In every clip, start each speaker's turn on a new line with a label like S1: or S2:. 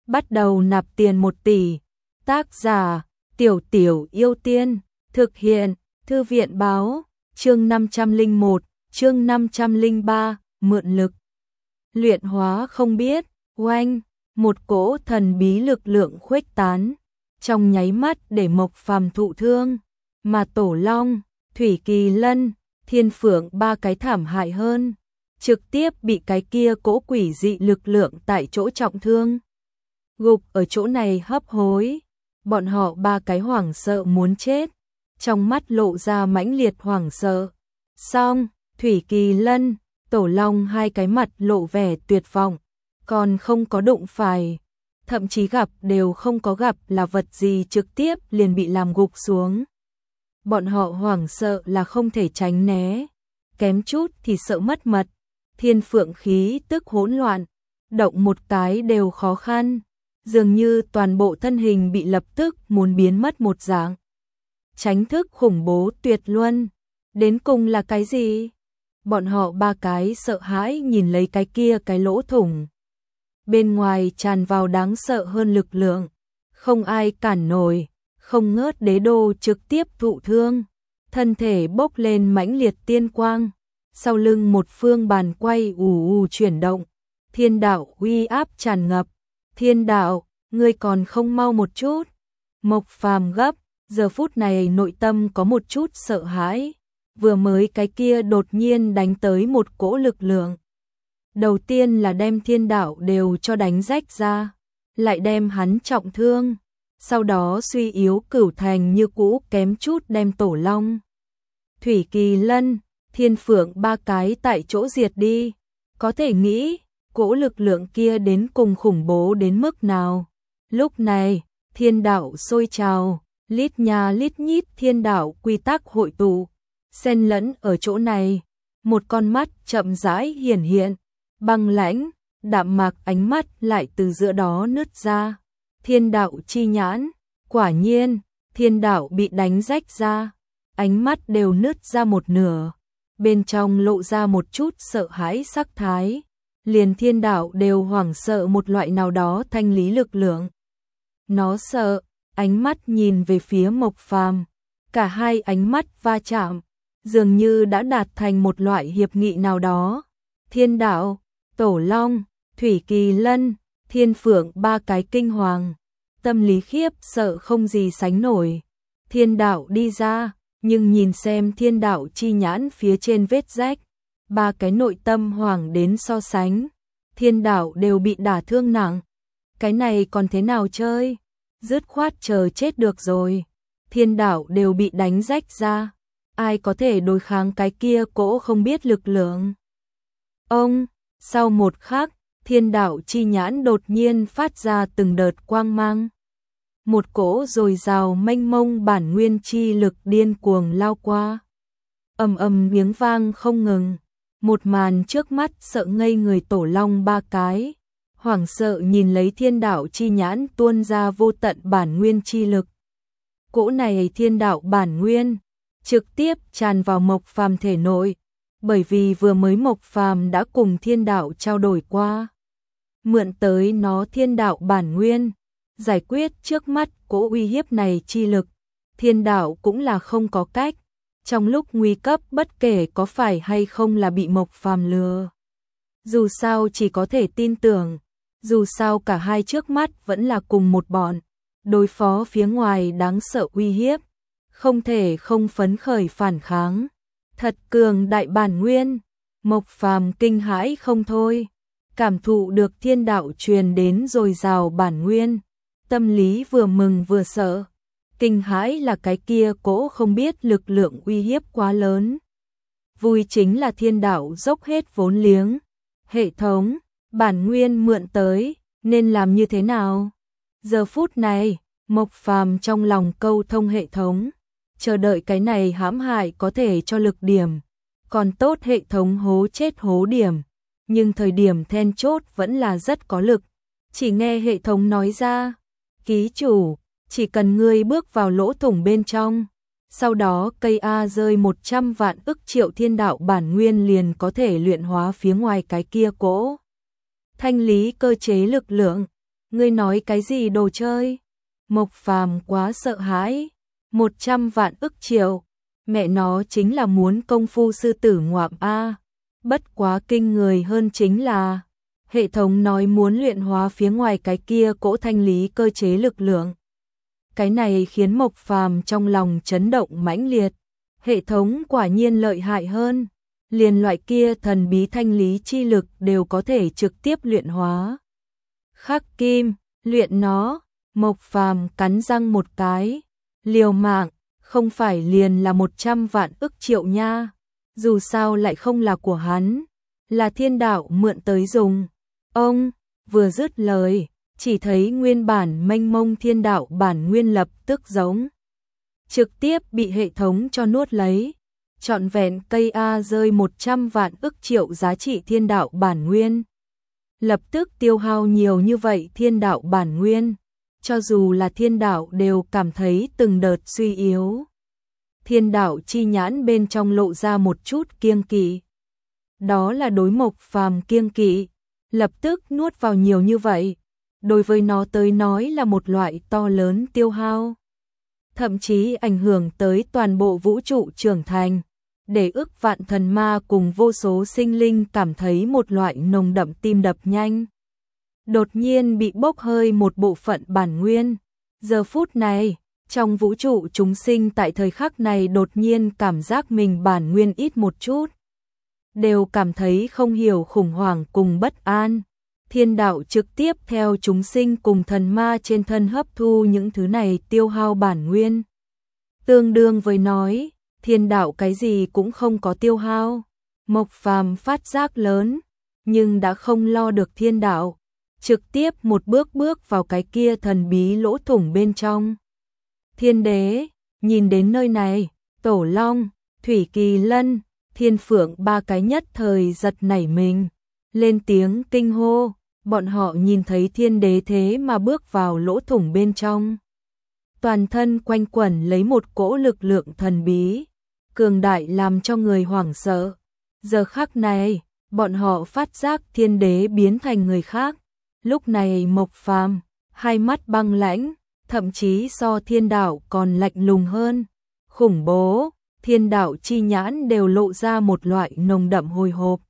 S1: bắt đầu nạp tiền 1 tỷ. Tác giả: Tiểu Tiểu Yêu Tiên. Thực hiện: Thư viện báo. Chương 501, chương 503, mượn lực. Luyện hóa không biết. Oanh, một cỗ thần bí lực lượng khuếch tán, trong nháy mắt để Mộc Phàm thụ thương, mà Tổ Long, Thủy Kỳ Lân, Thiên Phượng ba cái thảm hại hơn, trực tiếp bị cái kia cỗ quỷ dị lực lượng tại chỗ trọng thương. Gục ở chỗ này hấp hối, bọn họ ba cái hoảng sợ muốn chết, trong mắt lộ ra mãnh liệt hoảng sợ. Xong, Thủy Kỳ Lân, Tổ Long hai cái mặt lộ vẻ tuyệt vọng, còn không có đụng phải, thậm chí gặp đều không có gặp là vật gì trực tiếp liền bị làm gục xuống. Bọn họ hoảng sợ là không thể tránh né, kém chút thì sợ mất mật. Thiên Phượng khí tức hỗn loạn, động một cái đều khó khăn, dường như toàn bộ thân hình bị lập tức muốn biến mất một dạng. Tránh thức khủng bố tuyệt luân, đến cùng là cái gì? Bọn họ ba cái sợ hãi nhìn lấy cái kia cái lỗ thủng. Bên ngoài tràn vào đáng sợ hơn lực lượng, không ai cản nổi, không ngớt đế đô trực tiếp thụ thương, thân thể bốc lên mãnh liệt tiên quang, sau lưng một phương bàn quay ù ù chuyển động, thiên đạo uy áp tràn ngập. Thiên đạo, ngươi còn không mau một chút. Mộc Phàm gấp, giờ phút này nội tâm có một chút sợ hãi, vừa mới cái kia đột nhiên đánh tới một cỗ lực lượng. Đầu tiên là đem thiên đạo đều cho đánh rách ra, lại đem hắn trọng thương, sau đó suy yếu cửu thành như cũ kém chút đem Tổ Long, Thủy Kỳ Lân, Thiên Phượng ba cái tại chỗ diệt đi. Có thể nghĩ, cỗ lực lượng kia đến cùng khủng bố đến mức nào. Lúc này, thiên đạo sôi trào, lít nha lít nhít thiên đạo quy tắc hội tụ, xen lẫn ở chỗ này, một con mắt chậm rãi hiển hiện, băng lãnh, đạm mạc ánh mắt lại từ giữa đó nứt ra. Thiên đạo chi nhãn, quả nhiên, thiên đạo bị đánh rách ra, ánh mắt đều nứt ra một nửa, bên trong lộ ra một chút sợ hãi sắc thái, liền thiên đạo đều hoảng sợ một loại nào đó thanh lý lực lượng. Nó sợ, ánh mắt nhìn về phía Mộc Phàm, cả hai ánh mắt va chạm, dường như đã đạt thành một loại hiệp nghị nào đó. Thiên đạo, Tổ Long, Thủy Kỳ Lân, Thiên Phượng ba cái kinh hoàng, tâm lý khiếp sợ không gì sánh nổi. Thiên đạo đi ra, nhưng nhìn xem thiên đạo chi nhãn phía trên vết rách, ba cái nội tâm hoảng đến so sánh, thiên đạo đều bị đả thương nặng. Cái này còn thế nào chơi? Dứt khoát chờ chết được rồi. Thiên đạo đều bị đánh rách ra, ai có thể đối kháng cái kia cỗ không biết lực lượng. Ông, sau một khắc, thiên đạo chi nhãn đột nhiên phát ra từng đợt quang mang. Một cỗ dồi dào mênh mông bản nguyên chi lực điên cuồng lao qua. Ầm ầm tiếng vang không ngừng, một màn trước mắt sợ ngây người Tổ Long ba cái, hoảng sợ nhìn lấy thiên đạo chi nhãn tuôn ra vô tận bản nguyên chi lực. Cỗ này thiên đạo bản nguyên trực tiếp tràn vào Mộc Phàm thể nội, bởi vì vừa mới Mộc Phàm đã cùng thiên đạo trao đổi qua, mượn tới nó thiên đạo bản nguyên, giải quyết trước mắt cỗ uy hiếp này chi lực. Thiên đạo cũng là không có cách, trong lúc nguy cấp bất kể có phải hay không là bị Mộc Phàm lừa, dù sao chỉ có thể tin tưởng, dù sao cả hai trước mắt vẫn là cùng một bọn, đối phó phía ngoài đáng sợ uy hiếp, không thể không phấn khởi phản kháng. Thật cường đại bản nguyên, Mộc Phàm kinh hãi không thôi, cảm thụ được thiên đạo truyền đến dồi dào bản nguyên, tâm lý vừa mừng vừa sợ. Kinh hãi là cái kia cỗ không biết lực lượng uy hiếp quá lớn. Vui chính là thiên đạo dốc hết vốn liếng. Hệ thống, bản nguyên mượn tới, nên làm như thế nào? Giờ phút này, Mộc Phàm trong lòng câu thông hệ thống, chờ đợi cái này hãm hại có thể cho lực điểm. Còn tốt hệ thống hố chết hố điểm, nhưng thời điểm then chốt vẫn là rất có lực. Chỉ nghe hệ thống nói ra, ký chủ, chỉ cần ngươi bước vào lỗ thủng bên trong, sau đó cây A rơi 100 vạn ức triệu thiên đạo bản nguyên liền có thể luyện hóa phía ngoài cái kia cỗ thanh lý cơ chế lực lượng. Ngươi nói cái gì đồ chơi? Mộc Phàm quá sợ hãi. 100 vạn ức triệu. Mẹ nó chính là muốn công phu sư tử ngoạm a. Bất quá kinh người hơn chính là hệ thống nói muốn luyện hóa phía ngoài cái kia cỗ thanh lý cơ chế lực lượng. Cái này khiến Mộc Phàm trong lòng chấn động mãnh liệt. Hệ thống quả nhiên lợi hại hơn. Liền loại kia thần bí thanh lý chi lực đều có thể trực tiếp luyện hóa. Khắc kim, luyện nó. Mộc Phàm cắn răng một cái. Liều mạng, không phải liền là 100 vạn ức triệu nha. Dù sao lại không là của hắn. Là thiên đạo mượn tới dùng. Ông, vừa dứt lời, chỉ thấy nguyên bản mênh mông thiên đạo bản nguyên lập tức giống. Trực tiếp bị hệ thống cho nuốt lấy. Trọn vẹn cây A rơi 100 vạn ức triệu giá trị thiên đạo bản nguyên. Lập tức tiêu hao nhiều như vậy thiên đạo bản nguyên. Cho dù là thiên đạo đều cảm thấy từng đợt suy yếu. Thiên đạo chi nhãn bên trong lộ ra một chút kiêng kỵ. Đó là đối Mộc Phàm kiêng kỵ. Lập tức nuốt vào nhiều như vậy. Đối với nó tới nói là một loại to lớn tiêu hao. Thậm chí ảnh hưởng tới toàn bộ vũ trụ trưởng thành. Để ức vạn thần ma cùng vô số sinh linh cảm thấy một loại nồng đậm tim đập nhanh. Đột nhiên bị bốc hơi một bộ phận bản nguyên. Giờ phút này, trong vũ trụ chúng sinh tại thời khắc này đột nhiên cảm giác mình bản nguyên ít một chút. Đều cảm thấy không hiểu khủng hoảng cùng bất an. Thiên đạo trực tiếp theo chúng sinh cùng thần ma trên thân hấp thu những thứ này tiêu hao bản nguyên. Tương đương với nói, thiên đạo cái gì cũng không có tiêu hao. Mộc Phàm phát giác lớn, nhưng đã không lo được thiên đạo. Trực tiếp một bước bước vào cái kia thần bí lỗ thủng bên trong. Thiên đế, nhìn đến nơi này, Tổ Long, Thủy Kỳ Lân, Thiên Phượng ba cái nhất thời giật nảy mình. Lên tiếng kinh hô, bọn họ nhìn thấy thiên đế thế mà bước vào lỗ thủng bên trong. Toàn thân quanh quẩn lấy một cỗ lực lượng thần bí, cường đại làm cho người hoảng sợ. Giờ khắc này, bọn họ phát giác thiên đế biến thành người khác. Lúc này Mộc Phàm, hai mắt băng lãnh, thậm chí so thiên đạo còn lạnh lùng hơn. Khủng bố, thiên đạo chi nhãn đều lộ ra một loại nồng đậm hồi hộp.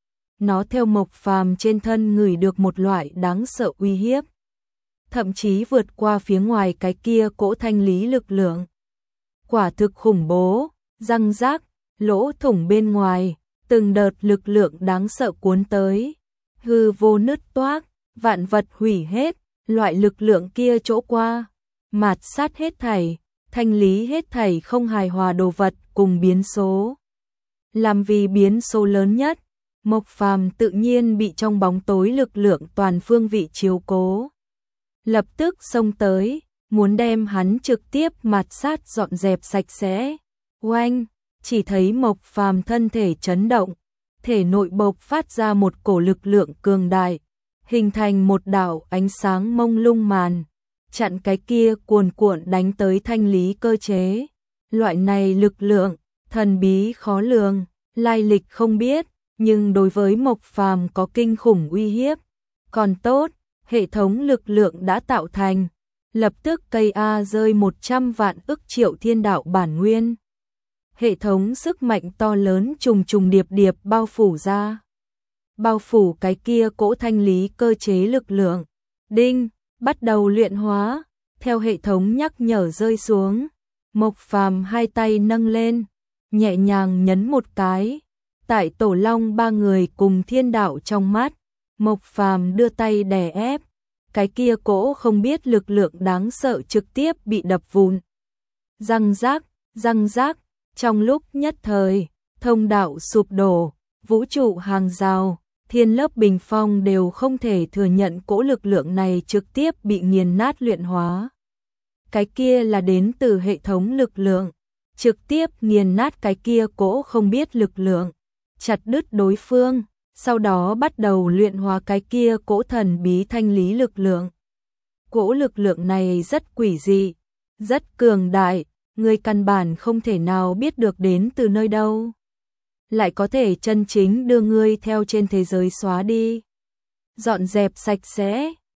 S1: Nó theo Mộc Phàm trên thân ngửi được một loại đáng sợ uy hiếp. Thậm chí vượt qua phía ngoài cái kia cỗ thanh lý lực lượng. Quả thực khủng bố, răng rác, lỗ thủng bên ngoài, từng đợt lực lượng đáng sợ cuốn tới. Hư vô nứt toác, vạn vật hủy hết, loại lực lượng kia chỗ qua. Mạt sát hết thảy, thanh lý hết thảy không hài hòa đồ vật cùng biến số. Làm vì biến số lớn nhất, Mộc Phàm tự nhiên bị trong bóng tối lực lượng toàn phương vị chiếu cố. Lập tức xông tới, muốn đem hắn trực tiếp mạt sát dọn dẹp sạch sẽ. Oanh, chỉ thấy Mộc Phàm thân thể chấn động, thể nội bộc phát ra một cổ lực lượng cường đại, hình thành một đạo ánh sáng mông lung màn, chặn cái kia cuồn cuộn đánh tới thanh lý cơ chế. Loại này lực lượng, thần bí khó lường, lai lịch không biết, nhưng đối với Mộc Phàm có kinh khủng uy hiếp. Còn tốt, hệ thống lực lượng đã tạo thành, lập tức cây A rơi 100 vạn ức triệu thiên đạo bản nguyên. Hệ thống sức mạnh to lớn trùng trùng điệp điệp bao phủ ra. Bao phủ cái kia cỗ thanh lý cơ chế lực lượng. Đinh, bắt đầu luyện hóa, theo hệ thống nhắc nhở rơi xuống. Mộc Phàm hai tay nâng lên, nhẹ nhàng nhấn một cái. Tại Tổ Long ba người cùng thiên đạo trong mắt, Mộc Phàm đưa tay đè ép. Cái kia cỗ không biết lực lượng đáng sợ trực tiếp bị đập vụn. Răng rác, trong lúc nhất thời, thông đạo sụp đổ, vũ trụ hàng rào, thiên lớp bình phong đều không thể thừa nhận cỗ lực lượng này trực tiếp bị nghiền nát luyện hóa. Cái kia là đến từ hệ thống lực lượng, trực tiếp nghiền nát cái kia cỗ không biết lực lượng, chặt đứt đối phương, sau đó bắt đầu luyện hóa cái kia cỗ thần bí thanh lý lực lượng. Cỗ lực lượng này rất quỷ dị, rất cường đại, người căn bản không thể nào biết được đến từ nơi đâu. Lại có thể chân chính đưa ngươi theo trên thế giới xóa đi. Dọn dẹp sạch sẽ,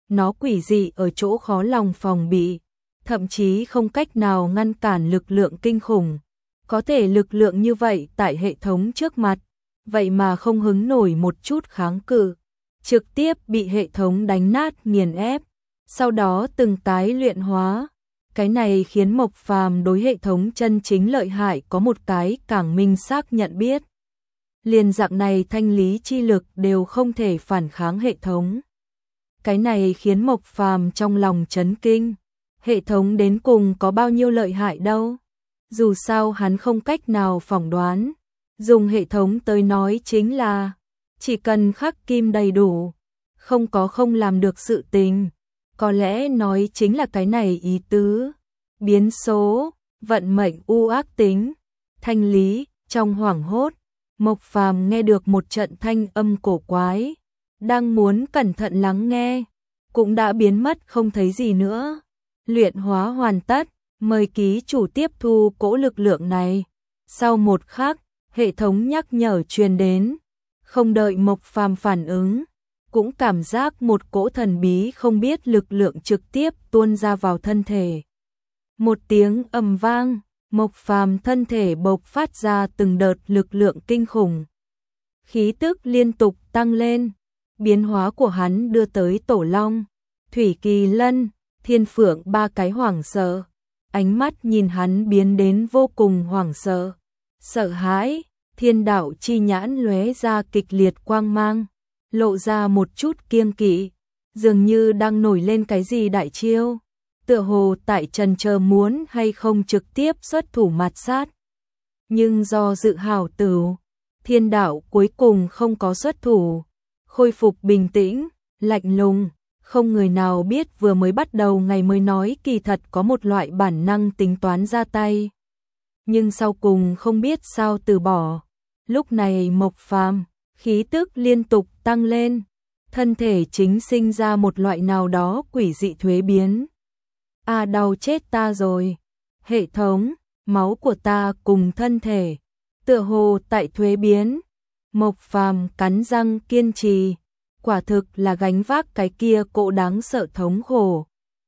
S1: nó quỷ dị ở chỗ khó lòng phòng bị, thậm chí không cách nào ngăn cản lực lượng kinh khủng. Có thể lực lượng như vậy tại hệ thống trước mặt, vậy mà không hứng nổi một chút kháng cự, trực tiếp bị hệ thống đánh nát nghiền ép, sau đó từng tái luyện hóa. Cái này khiến Mộc Phàm đối hệ thống chân chính lợi hại có một cái càng minh xác nhận biết. Liền dạng này thanh lý chi lực đều không thể phản kháng hệ thống. Cái này khiến Mộc Phàm trong lòng chấn kinh. Hệ thống đến cùng có bao nhiêu lợi hại đâu. Dù sao hắn không cách nào phỏng đoán. Dùng hệ thống tới nói chính là chỉ cần khắc kim đầy đủ, không có không làm được sự tình. Có lẽ nói chính là cái này ý tứ. Biến số, vận mệnh u ác tính, thanh lý. Trong hoảng hốt, Mộc Phàm nghe được một trận thanh âm cổ quái, đang muốn cẩn thận lắng nghe, cũng đã biến mất không thấy gì nữa. Luyện hóa hoàn tất, mời ký chủ tiếp thu cỗ lực lượng này. Sau một khắc, hệ thống nhắc nhở truyền đến, không đợi Mộc Phàm phản ứng, cũng cảm giác một cỗ thần bí không biết lực lượng trực tiếp tuôn ra vào thân thể. Một tiếng ầm vang, Mộc Phàm thân thể bộc phát ra từng đợt lực lượng kinh khủng. Khí tức liên tục tăng lên, biến hóa của hắn đưa tới Tổ Long, Thủy Kỳ Lân, Thiên Phượng ba cái hoảng sợ. Ánh mắt nhìn hắn biến đến vô cùng hoảng sợ, sợ hãi. Thiên đạo chi nhãn lóe ra kịch liệt quang mang, lộ ra một chút kiêng kỵ, dường như đang nổi lên cái gì đại chiêu, tựa hồ tại trần chờ muốn hay không trực tiếp xuất thủ mạt sát. Nhưng do dự hảo tửu, thiên đạo cuối cùng không có xuất thủ, khôi phục bình tĩnh, lạnh lùng. Không người nào biết vừa mới bắt đầu ngày mới nói kỳ thật có một loại bản năng tính toán ra tay, nhưng sau cùng không biết sao từ bỏ. Lúc này Mộc Phàm khí tức liên tục tăng lên, thân thể chính sinh ra một loại nào đó quỷ dị thuế biến. À, đau chết ta rồi. Hệ thống, máu của ta cùng thân thể tựa hồ tại thuế biến. Mộc Phàm cắn răng kiên trì, quả thực là gánh vác cái kia cỗ đáng sợ thống khổ.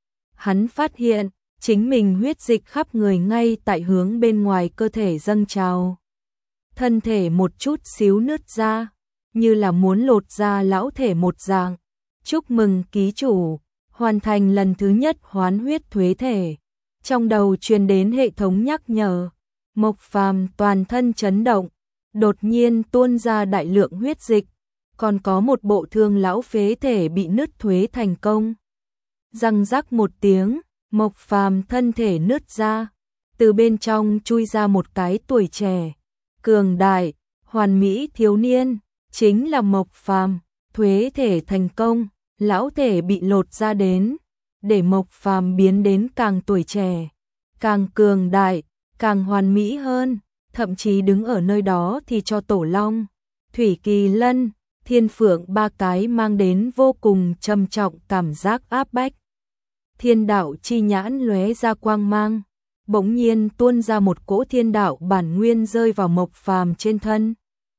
S1: Hắn phát hiện chính mình huyết dịch khắp người ngay tại hướng bên ngoài cơ thể dâng trào. Thân thể một chút xíu nứt ra, như là muốn lột ra lão thể một dạng. Chúc mừng ký chủ, hoàn thành lần thứ nhất hoán huyết thuế thể. Trong đầu truyền đến hệ thống nhắc nhở. Mộc Phàm toàn thân chấn động, đột nhiên tuôn ra đại lượng huyết dịch, còn có một bộ thương lão phế thể bị nứt thuế thành công. Răng rắc một tiếng, Mộc Phàm thân thể nứt ra, từ bên trong chui ra một cái tuổi trẻ, cường đại, hoàn mỹ thiếu niên, chính là Mộc Phàm. Thuế thể thành công, lão thể bị lột ra đến, để Mộc Phàm biến đến càng tuổi trẻ, càng cường đại, càng hoàn mỹ hơn, thậm chí đứng ở nơi đó thì cho Tổ Long, Thủy Kỳ Lân, Thiên Phượng ba cái mang đến vô cùng trầm trọng cảm giác áp bách. Thiên đạo chi nhãn lóe ra quang mang, bỗng nhiên tuôn ra một cỗ thiên đạo bản nguyên rơi vào Mộc Phàm trên thân.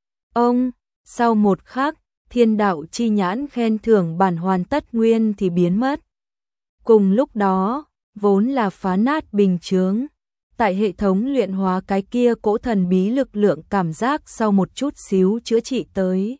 S1: Ông, sau một khắc, thiên đạo chi nhãn khen thưởng bản hoàn tất nguyên thì biến mất. Cùng lúc đó, vốn là phá nát bình chướng, tại hệ thống luyện hóa cái kia cỗ thần bí lực lượng cảm giác sau một chút xíu chữa trị tới.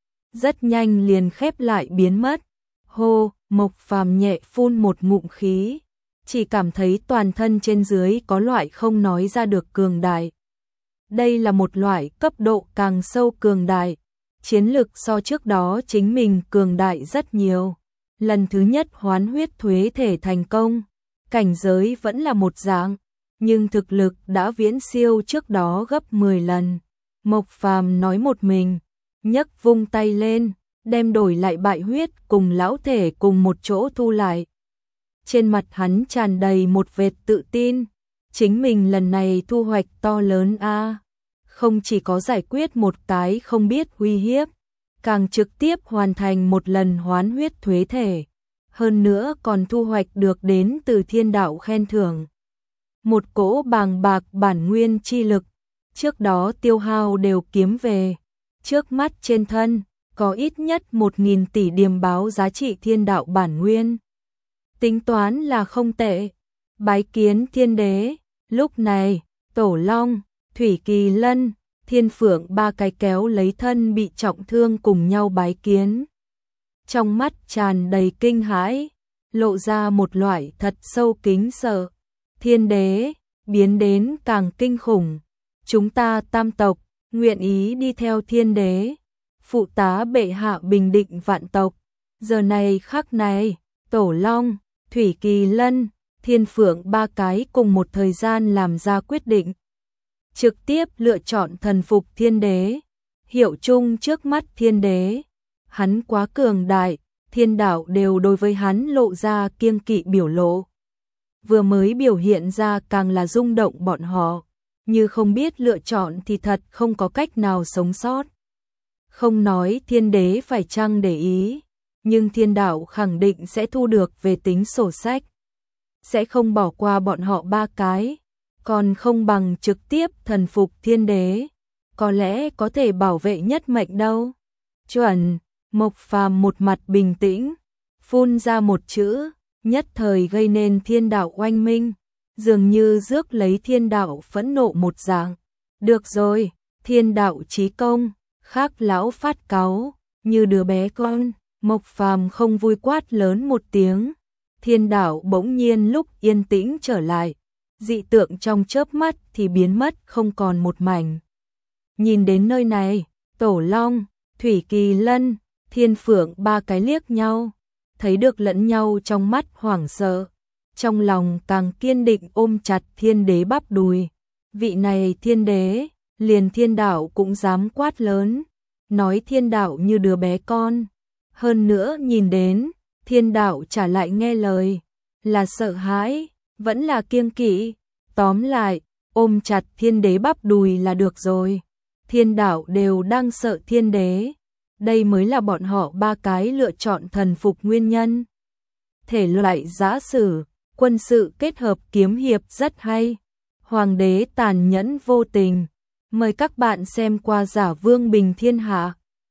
S1: Rất nhanh liền khép lại biến mất. Hô, Mộc Phàm nhẹ phun một ngụm khí, chỉ cảm thấy toàn thân trên dưới có loại không nói ra được cường đại. Đây là một loại cấp độ càng sâu cường đại, chiến lực so trước đó chính mình cường đại rất nhiều. Lần thứ nhất hoán huyết thuế thể thành công, cảnh giới vẫn là một dạng, nhưng thực lực đã viễn siêu trước đó gấp 10 lần. Mộc Phàm nói một mình, nhấc vung tay lên, đem đổi lại bại huyết cùng lão thể cùng một chỗ thu lại. Trên mặt hắn tràn đầy một vệt tự tin, chính mình lần này thu hoạch to lớn a, không chỉ có giải quyết một cái không biết uy hiếp, càng trực tiếp hoàn thành một lần hoán huyết thuế thể, hơn nữa còn thu hoạch được đến từ thiên đạo khen thưởng. Một cỗ bàng bạc bản nguyên chi lực, trước đó tiêu hao đều kiếm về, trước mắt trên thân có ít nhất 1.000 tỷ điềm báo giá trị thiên đạo bản nguyên. Tính toán là không tệ. Bái kiến thiên đế. Lúc này, Tổ Long, Thủy Kỳ Lân, Thiên Phượng ba cái kéo lấy thân bị trọng thương cùng nhau bái kiến. Trong mắt tràn đầy kinh hãi, lộ ra một loại thật sâu kính sợ. Thiên đế, biến đến càng kinh khủng. Chúng ta tam tộc, nguyện ý đi theo thiên đế. Phụ tá bệ hạ bình định vạn tộc. Giờ này khắc này, Tổ Long, Thủy Kỳ Lân, Thiên Phượng ba cái cùng một thời gian làm ra quyết định. Trực tiếp lựa chọn thần phục thiên đế. Hiệu chung trước mắt thiên đế. Hắn quá cường đại, thiên đạo đều đối với hắn lộ ra kiêng kỵ biểu lộ. Vừa mới biểu hiện ra càng là rung động bọn họ. Như không biết lựa chọn thì thật không có cách nào sống sót. Không nói thiên đế phải chăng để ý, nhưng thiên đạo khẳng định sẽ thu được về tính sổ sách. Sẽ không bỏ qua bọn họ ba cái, còn không bằng trực tiếp thần phục thiên đế. Có lẽ có thể bảo vệ nhất mệnh đâu. Chuẩn, Mộc Phàm một mặt bình tĩnh, phun ra một chữ, nhất thời gây nên thiên đạo oanh minh, dường như rước lấy thiên đạo phẫn nộ một dạng. Được rồi, thiên đạo chí công, khác lão phát cáu, như đứa bé con. Mộc Phàm không vui quát lớn một tiếng, thiên đạo bỗng nhiên lúc yên tĩnh trở lại, dị tượng trong chớp mắt thì biến mất không còn một mảnh. Nhìn đến nơi này, Tổ Long, Thủy Kỳ Lân, Thiên Phượng ba cái liếc nhau, thấy được lẫn nhau trong mắt hoảng sợ, trong lòng càng kiên định ôm chặt thiên đế bắp đùi. Vị này thiên đế, liền thiên đạo cũng dám quát lớn, nói thiên đạo như đứa bé con. Hơn nữa nhìn đến, thiên đạo trả lại nghe lời, là sợ hãi, vẫn là kiêng kỵ. Tóm lại, ôm chặt thiên đế bắp đùi là được rồi. Thiên đạo đều đang sợ thiên đế. Đây mới là bọn họ ba cái lựa chọn thần phục nguyên nhân. Thể loại giã sử, quân sự kết hợp kiếm hiệp rất hay. Hoàng đế tàn nhẫn vô tình. Mời các bạn xem qua Giả Vương Bình Thiên Hạ.